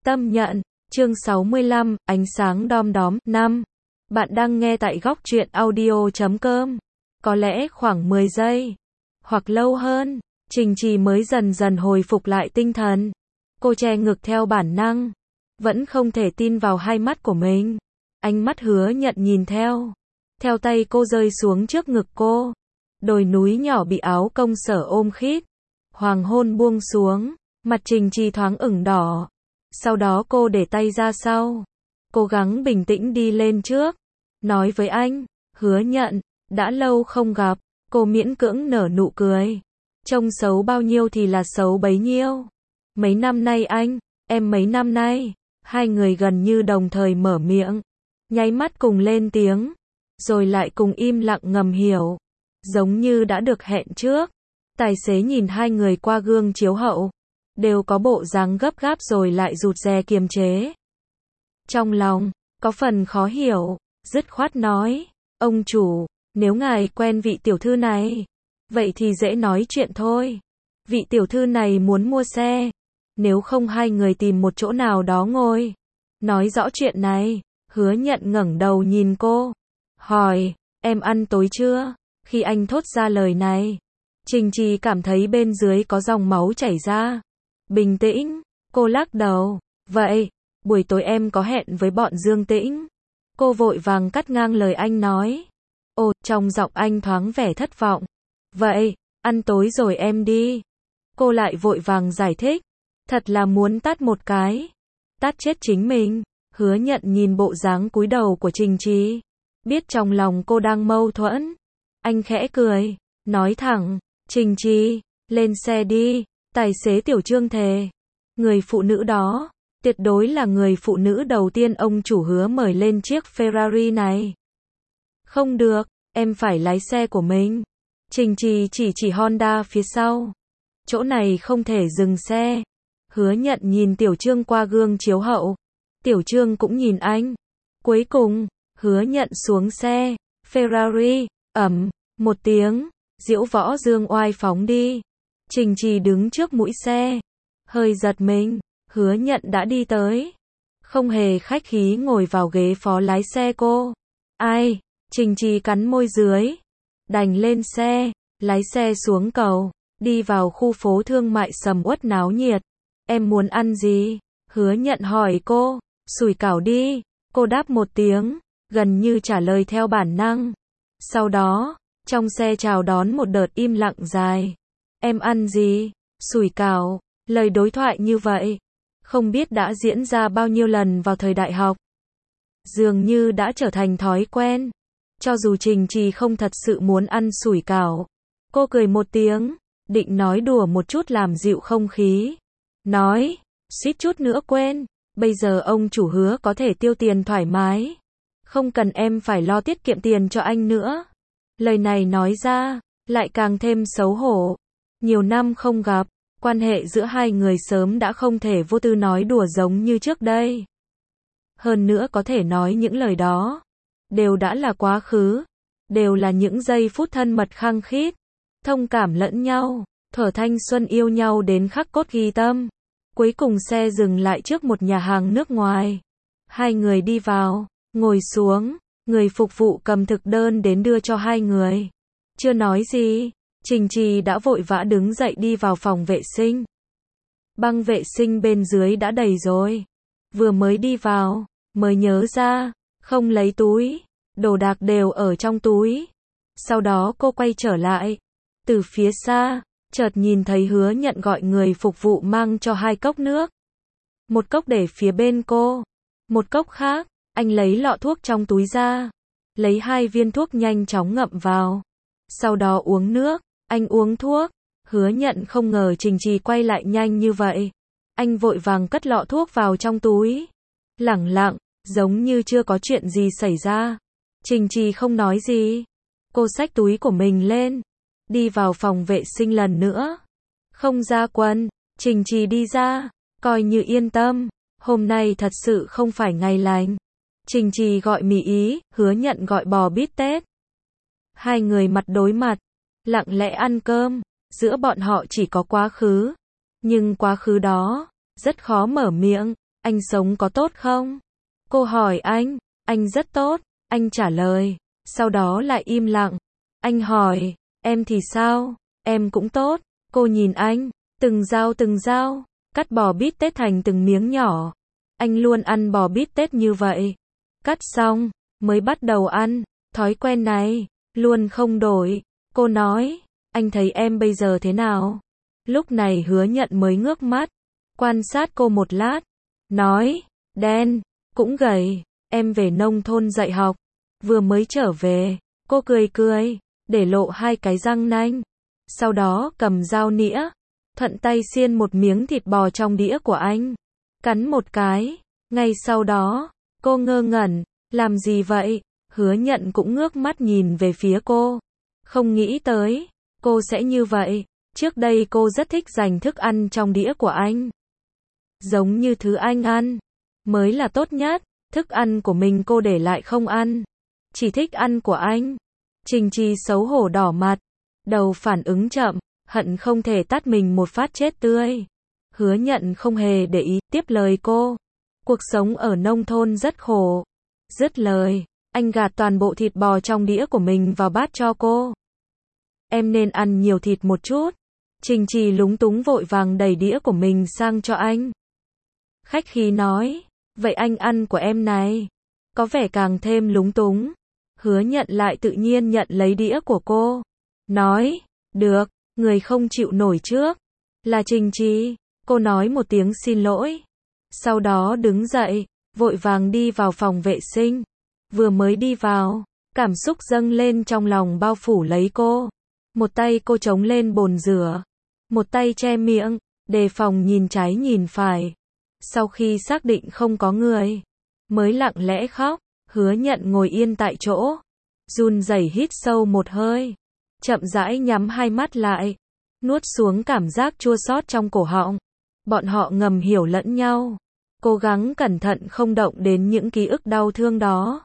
Tâm nhận, chương 65, ánh sáng đom đóm, 5. Bạn đang nghe tại góc truyện audio.com. Có lẽ khoảng 10 giây, hoặc lâu hơn, Trình Trì mới dần dần hồi phục lại tinh thần. Cô che ngực theo bản năng, vẫn không thể tin vào hai mắt của mình. Ánh mắt Hứa Nhận nhìn theo tay cô rơi xuống trước ngực cô. Đồi núi nhỏ bị áo công sở ôm khít. Hoàng hôn buông xuống, mặt Trình Trì thoáng ửng đỏ. Sau đó cô để tay ra sau, cố gắng bình tĩnh đi lên trước, nói với anh, Hứa Nhận, đã lâu không gặp. Cô miễn cưỡng nở nụ cười. Trông xấu bao nhiêu thì là xấu bấy nhiêu. Mấy năm nay anh, em mấy năm nay. Hai người gần như đồng thời mở miệng, nháy mắt cùng lên tiếng, rồi lại cùng im lặng ngầm hiểu, giống như đã được hẹn trước. Tài xế nhìn hai người qua gương chiếu hậu, đều có bộ dáng gấp gáp rồi lại rụt rè kiềm chế. Trong lòng, có phần khó hiểu, dứt khoát nói, ông chủ, nếu ngài quen vị tiểu thư này, vậy thì dễ nói chuyện thôi. Vị tiểu thư này muốn mua xe, nếu không hai người tìm một chỗ nào đó ngồi, nói rõ chuyện này. Hứa Nhận ngẩng đầu nhìn cô, hỏi, em ăn tối chưa? Khi anh thốt ra lời này, Trình Trì cảm thấy bên dưới có dòng máu chảy ra. Bình tĩnh, cô lắc đầu, vậy, buổi tối em có hẹn với bọn Dương Tĩnh. Cô vội vàng cắt ngang lời anh nói. Ồ, trong giọng anh thoáng vẻ thất vọng. Vậy, ăn tối rồi em đi. Cô lại vội vàng giải thích. Thật là muốn tát một cái. Tát chết chính mình. Hứa Nhận nhìn bộ dáng cúi đầu của Trình Trì, biết trong lòng cô đang mâu thuẫn. Anh khẽ cười, nói thẳng, Trình Trì, lên xe đi. Tài xế Tiểu Trương thề, người phụ nữ đó, tuyệt đối là người phụ nữ đầu tiên ông chủ Hứa mời lên chiếc Ferrari này. Không được, em phải lái xe của mình. Trình Trì chỉ Honda phía sau. Chỗ này không thể dừng xe. Hứa Nhận nhìn Tiểu Trương qua gương chiếu hậu. Tiểu Trương cũng nhìn anh. Cuối cùng, Hứa Nhận xuống xe. Ferrari, ầm, một tiếng, diễu võ dương oai phóng đi. Trình Trì đứng trước mũi xe, hơi giật mình. Hứa Nhận đã đi tới, không hề khách khí ngồi vào ghế phó lái xe cô. Ai? Trình Trì cắn môi dưới, đành lên xe, lái xe xuống cầu, đi vào khu phố thương mại sầm uất náo nhiệt. Em muốn ăn gì? Hứa Nhận hỏi cô. Sủi cảo đi. Cô đáp một tiếng, gần như trả lời theo bản năng. Sau đó, trong xe chào đón một đợt im lặng dài. Em ăn gì? Sủi cảo. Lời đối thoại như vậy, không biết đã diễn ra bao nhiêu lần vào thời đại học. Dường như đã trở thành thói quen. Cho dù Trình Trì không thật sự muốn ăn sủi cảo, cô cười một tiếng, định nói đùa một chút làm dịu không khí. Nói, suýt chút nữa quên, bây giờ ông chủ Hứa có thể tiêu tiền thoải mái. Không cần em phải lo tiết kiệm tiền cho anh nữa. Lời này nói ra, lại càng thêm xấu hổ. Nhiều năm không gặp, quan hệ giữa hai người sớm đã không thể vô tư nói đùa giống như trước đây. Hơn nữa có thể nói những lời đó, đều đã là quá khứ. Đều là những giây phút thân mật khăng khít, thông cảm lẫn nhau, thuở thanh xuân yêu nhau đến khắc cốt ghi tâm. Cuối cùng xe dừng lại trước một nhà hàng nước ngoài. Hai người đi vào, ngồi xuống, người phục vụ cầm thực đơn đến đưa cho hai người. Chưa nói gì, Trình Trì đã vội vã đứng dậy đi vào phòng vệ sinh. Băng vệ sinh bên dưới đã đầy rồi. Vừa mới đi vào, mới nhớ ra, không lấy túi, đồ đạc đều ở trong túi. Sau đó cô quay trở lại, từ phía xa, chợt nhìn thấy Hứa Nhận gọi người phục vụ mang cho hai cốc nước. Một cốc để phía bên cô, một cốc khác, anh lấy lọ thuốc trong túi ra, lấy 2 viên thuốc nhanh chóng ngậm vào. Sau đó uống nước, anh uống thuốc. Hứa Nhận không ngờ Trình Trì quay lại nhanh như vậy. Anh vội vàng cất lọ thuốc vào trong túi. Lẳng lặng, giống như chưa có chuyện gì xảy ra. Trình Trì không nói gì. Cô xách túi của mình lên, đi vào phòng vệ sinh lần nữa. Không ra quần, Trình Trì đi ra, coi như yên tâm. Hôm nay thật sự không phải ngày lành. Trình Trì gọi mì Ý, Hứa Nhận gọi bò bít tết. Hai người mặt đối mặt, lặng lẽ ăn cơm. Giữa bọn họ chỉ có quá khứ. Nhưng quá khứ đó, rất khó mở miệng. anh sống có tốt không? Cô hỏi anh rất tốt, anh trả lời, sau đó lại im lặng. Anh hỏi, em thì sao? Em cũng tốt. Cô nhìn anh, từng dao, cắt bò bít tết thành từng miếng nhỏ. Anh luôn ăn bò bít tết như vậy. Cắt xong, mới bắt đầu ăn, thói quen này, luôn không đổi. Cô nói, anh thấy em bây giờ thế nào? Lúc này Hứa Nhận mới ngước mắt, quan sát cô một lát, nói, đen, cũng gầy, em về nông thôn dạy học, vừa mới trở về. Cô cười, để lộ hai cái răng nanh, sau đó cầm dao nĩa, thuận tay xiên một miếng thịt bò trong đĩa của anh, cắn một cái. Ngay sau đó, cô ngơ ngẩn, làm gì vậy? Hứa Nhận cũng ngước mắt nhìn về phía cô, không nghĩ tới, cô sẽ như vậy. Trước đây cô rất thích dành thức ăn trong đĩa của anh, giống như thứ anh ăn, mới là tốt nhất, thức ăn của mình cô để lại không ăn, chỉ thích ăn của anh. Trình Trì xấu hổ đỏ mặt, đầu phản ứng chậm, hận không thể tát mình một phát chết tươi. Hứa Nhận không hề để ý, tiếp lời cô. Cuộc sống ở nông thôn rất khổ. Dứt lời, anh gạt toàn bộ thịt bò trong đĩa của mình vào bát cho cô. Em nên ăn nhiều thịt một chút. Trình Trì lúng túng vội vàng đẩy đĩa của mình sang cho anh. Khách khí nói, vậy anh ăn của em này. Có vẻ càng thêm lúng túng. Hứa Nhận lại tự nhiên nhận lấy đĩa của cô. Nói, được, người không chịu nổi trước là Trình Trì. Cô nói một tiếng xin lỗi. Sau đó đứng dậy, vội vàng đi vào phòng vệ sinh. Vừa mới đi vào, cảm xúc dâng lên trong lòng bao phủ lấy cô. Một tay cô chống lên bồn rửa, một tay che miệng, đề phòng nhìn trái nhìn phải. Sau khi xác định không có người, mới lặng lẽ khóc. Hứa Nhận ngồi yên tại chỗ, run rẩy hít sâu một hơi, chậm rãi nhắm hai mắt lại, nuốt xuống cảm giác chua xót trong cổ họng. Bọn họ ngầm hiểu lẫn nhau, cố gắng cẩn thận không động đến những ký ức đau thương đó.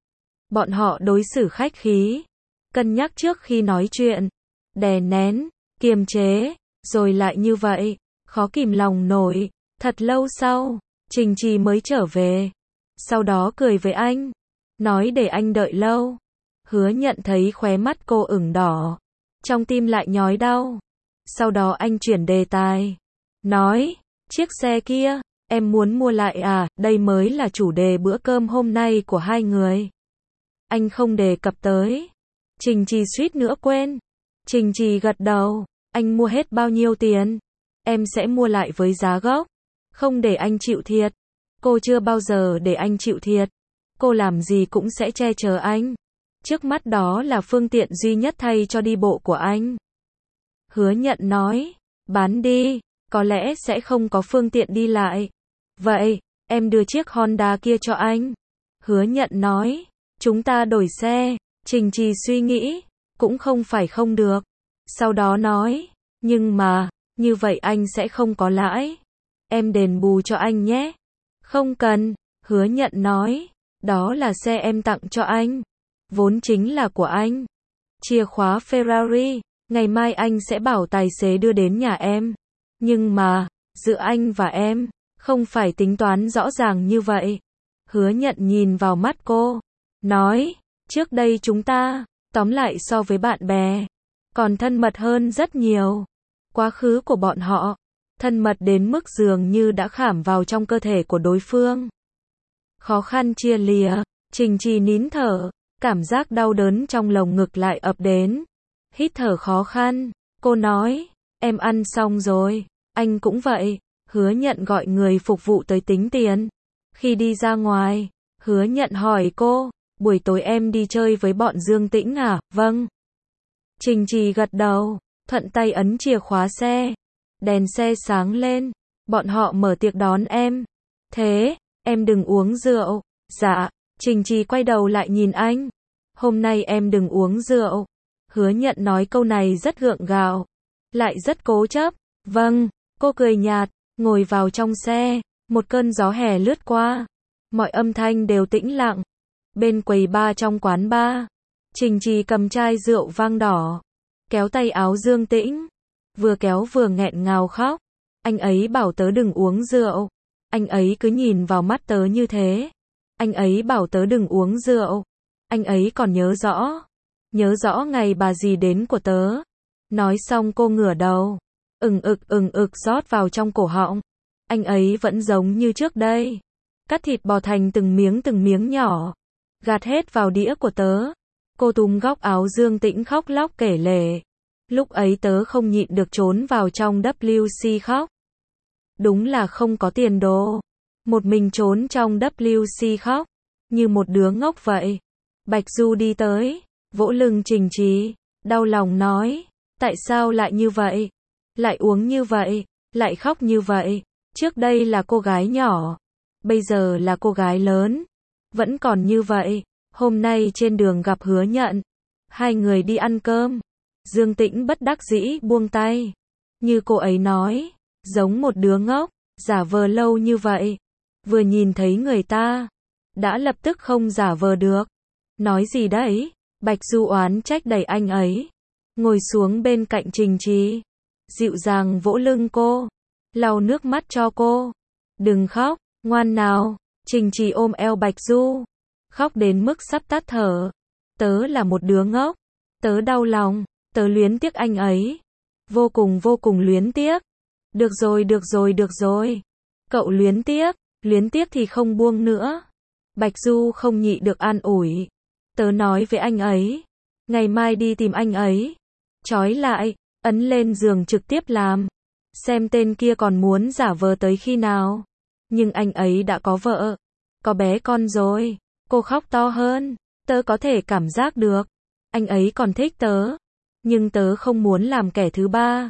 Bọn họ đối xử khách khí, cân nhắc trước khi nói chuyện, đè nén, kiềm chế, rồi lại như vậy, khó kìm lòng nổi. Thật lâu sau, Trình Trì mới trở về, sau đó cười với anh, nói để anh đợi lâu. Hứa Nhận thấy khóe mắt cô ửng đỏ, trong tim lại nhói đau. Sau đó anh chuyển đề tài, nói, chiếc xe kia, em muốn mua lại à? Đây mới là chủ đề bữa cơm hôm nay của hai người. Anh không đề cập tới. Trình Trì suýt nữa quên. Trình Trì gật đầu, anh mua hết bao nhiêu tiền? Em sẽ mua lại với giá gốc, không để anh chịu thiệt. Cô chưa bao giờ để anh chịu thiệt. Cô làm gì cũng sẽ che chở anh. Trước mắt đó là phương tiện duy nhất thay cho đi bộ của anh. Hứa Nhận nói, bán đi, có lẽ sẽ không có phương tiện đi lại. Vậy, em đưa chiếc Honda kia cho anh. Hứa Nhận nói, chúng ta đổi xe. Trình Trì suy nghĩ, cũng không phải không được. Sau đó nói, nhưng mà, như vậy anh sẽ không có lãi. Em đền bù cho anh nhé. Không cần, Hứa Nhận nói, đó là xe em tặng cho anh, vốn chính là của anh. Chìa khóa Ferrari, ngày mai anh sẽ bảo tài xế đưa đến nhà em. Nhưng mà, giữa anh và em, không phải tính toán rõ ràng như vậy. Hứa Nhận nhìn vào mắt cô, nói, trước đây chúng ta, tóm lại so với bạn bè, còn thân mật hơn rất nhiều. Quá khứ của bọn họ, thân mật đến mức dường như đã khảm vào trong cơ thể của đối phương. Khó khăn chia lìa, Trình Trì nín thở, cảm giác đau đớn trong lồng ngực lại ập đến. Hít thở khó khăn, cô nói, em ăn xong rồi, anh cũng vậy. Hứa Nhận gọi người phục vụ tới tính tiền. Khi đi ra ngoài, Hứa Nhận hỏi cô, buổi tối em đi chơi với bọn Dương Tĩnh à? Vâng. Trình Trì gật đầu, thuận tay ấn chìa khóa xe. Đèn xe sáng lên, bọn họ mở tiệc đón em. Thế, em đừng uống rượu. Dạ. Trình Trì quay đầu lại nhìn anh. Hôm nay em đừng uống rượu. Hứa Nhận nói câu này rất gượng gạo, lại rất cố chấp. Vâng. Cô cười nhạt, ngồi vào trong xe. Một cơn gió hè lướt qua, mọi âm thanh đều tĩnh lặng. Bên quầy bar trong quán bar, Trình Trì cầm chai rượu vang đỏ, kéo tay áo Dương Tĩnh, vừa kéo vừa nghẹn ngào khóc. Anh ấy bảo tớ đừng uống rượu. Anh ấy cứ nhìn vào mắt tớ như thế. Anh ấy bảo tớ đừng uống rượu. Anh ấy còn nhớ rõ ngày bà dì đến của tớ. Nói xong cô ngửa đầu, ừng ực rót vào trong cổ họng. Anh ấy vẫn giống như trước đây. Cắt thịt bò thành từng miếng nhỏ, gạt hết vào đĩa của tớ. Cô túm góc áo Dương Tĩnh khóc lóc kể lể. Lúc ấy tớ không nhịn được trốn vào trong WC khóc. Đúng là không có tiền đồ. Một mình trốn trong WC khóc, như một đứa ngốc vậy. Bạch Du đi tới, vỗ lưng Trình Trì, đau lòng nói, tại sao lại như vậy? Lại uống như vậy, lại khóc như vậy. Trước đây là cô gái nhỏ, bây giờ là cô gái lớn, vẫn còn như vậy. Hôm nay trên đường gặp Hứa Nhận, hai người đi ăn cơm. Dương Tĩnh bất đắc dĩ buông tay. Như cô ấy nói, giống một đứa ngốc, giả vờ lâu như vậy. Vừa nhìn thấy người ta, đã lập tức không giả vờ được. Nói gì đấy? Bạch Du oán trách đẩy anh ấy. Ngồi xuống bên cạnh Trình Trì, dịu dàng vỗ lưng cô, lau nước mắt cho cô. Đừng khóc, ngoan nào. Trình Trì ôm eo Bạch Du, khóc đến mức sắp tắt thở. Tớ là một đứa ngốc, tớ đau lòng, tớ luyến tiếc anh ấy. Vô cùng luyến tiếc. Được rồi. Cậu luyến tiếc thì không buông nữa. Bạch Du không nhị được an ủi. Tớ nói với anh ấy, ngày mai đi tìm anh ấy. Trói lại, ấn lên giường trực tiếp làm. Xem tên kia còn muốn giả vờ tới khi nào. Nhưng anh ấy đã có vợ, có bé con rồi. Cô khóc to hơn. Tớ có thể cảm giác được. Anh ấy còn thích tớ. Nhưng tớ không muốn làm kẻ thứ ba.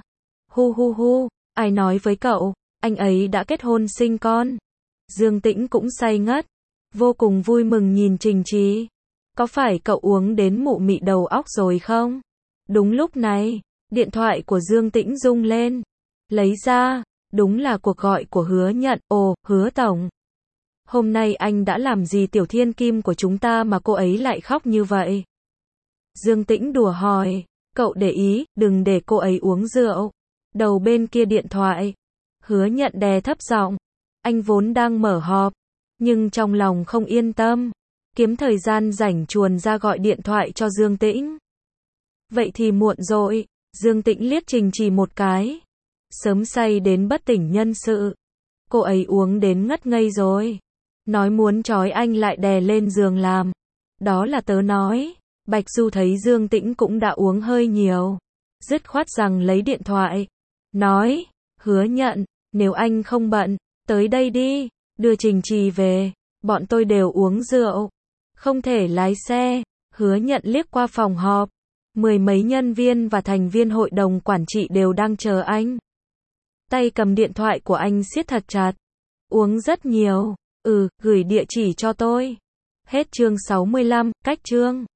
Hu, ai nói với cậu, anh ấy đã kết hôn sinh con. Dương Tĩnh cũng say ngất, vô cùng vui mừng nhìn Trình Trì. Có phải cậu uống đến mụ mị đầu óc rồi không? Đúng lúc này, điện thoại của Dương Tĩnh rung lên. Lấy ra, đúng là cuộc gọi của Hứa Nhận. Ồ, Hứa Tổng. Hôm nay anh đã làm gì tiểu thiên kim của chúng ta mà cô ấy lại khóc như vậy? Dương Tĩnh đùa hỏi, cậu để ý, đừng để cô ấy uống rượu. Đầu bên kia điện thoại, Hứa Nhận đè thấp giọng. Anh vốn đang mở họp, nhưng trong lòng không yên tâm. Kiếm thời gian rảnh chuồn ra gọi điện thoại cho Dương Tĩnh. Vậy thì muộn rồi. Dương Tĩnh liếc Trình Trì một cái. Sớm say đến bất tỉnh nhân sự. Cô ấy uống đến ngất ngây rồi. Nói muốn trói anh lại đè lên giường làm. Đó là tớ nói. Bạch Du thấy Dương Tĩnh cũng đã uống hơi nhiều, dứt khoát rằng lấy điện thoại. Nói, Hứa Nhận, nếu anh không bận, tới đây đi, đưa Trình Trì về. Bọn tôi đều uống rượu, không thể lái xe. Hứa Nhận liếc qua phòng họp. 10 mấy nhân viên và thành viên hội đồng quản trị đều đang chờ anh. Tay cầm điện thoại của anh siết thật chặt. Uống rất nhiều. Gửi địa chỉ cho tôi. Hết chương 65, cách chương.